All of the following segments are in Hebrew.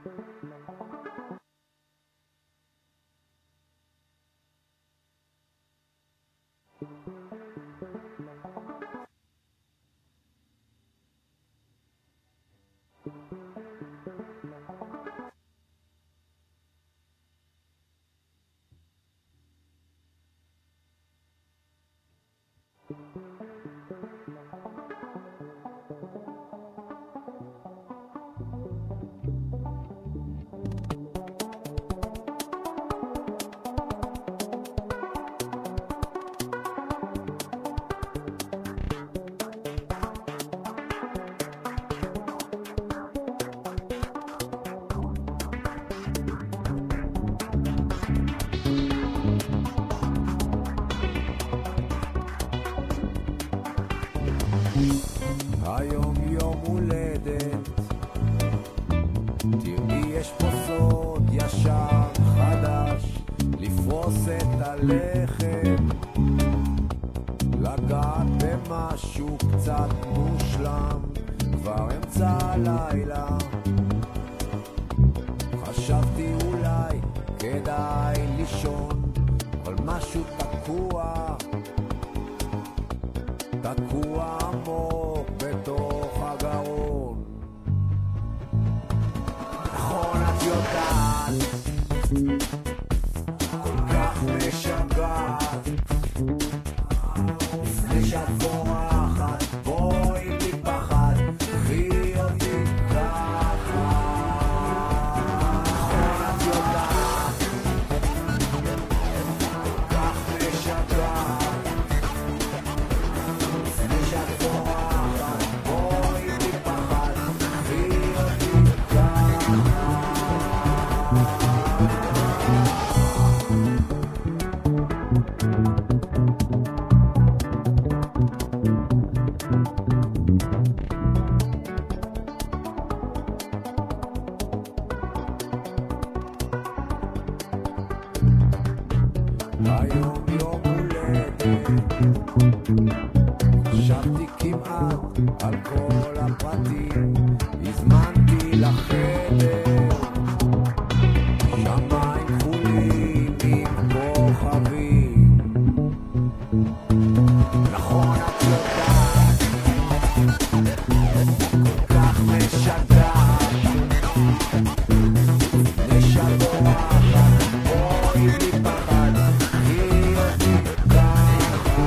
היום יום הולדת, תראי יש פה סוד ישר חדש, לפרוס את הלחם, לגעת במשהו קצת מושלם, כבר אמצע הלילה, חשבתי אולי כדאי לישון, אבל משהו תקוע עמוק בתוך הגרון. נכון את יודעת, כל כך משגעת, לפני שאת בורחת, בואי לי פחד, קחי אותי ככה. נכון את יודעת, כל כך משגעת, היום יום הולדת, חשבתי כמעט על כל הפרטים, הזמנתי לחדר שמיים כחולים עם כוכבים. נכון את יודעת, כל כך משגעת, לפני שאת בורחת, בואי לי פחד, קחי אותי ככה.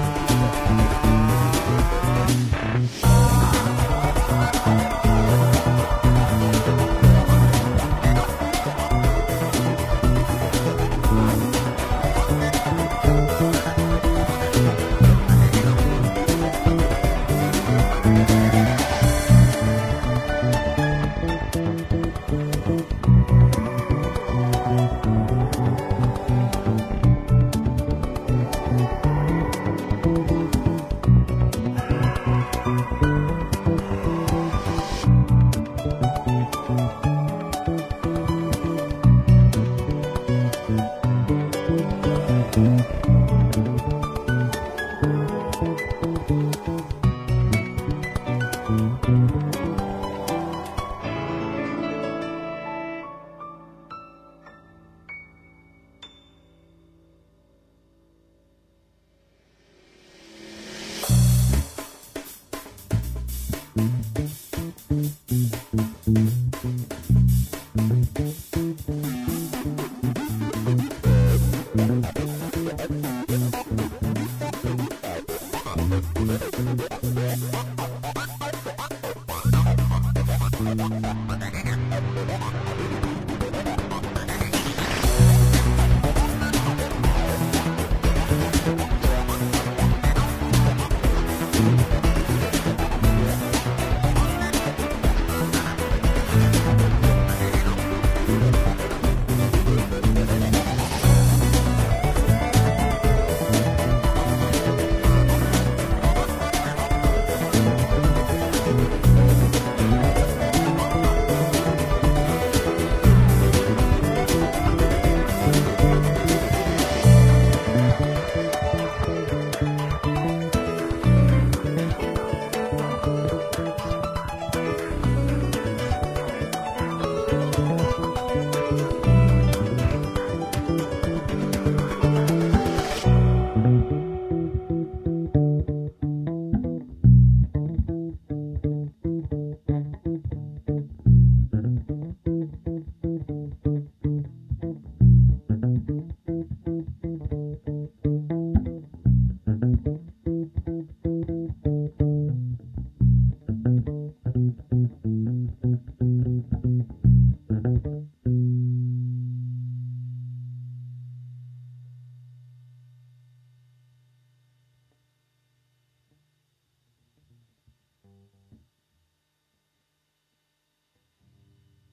What?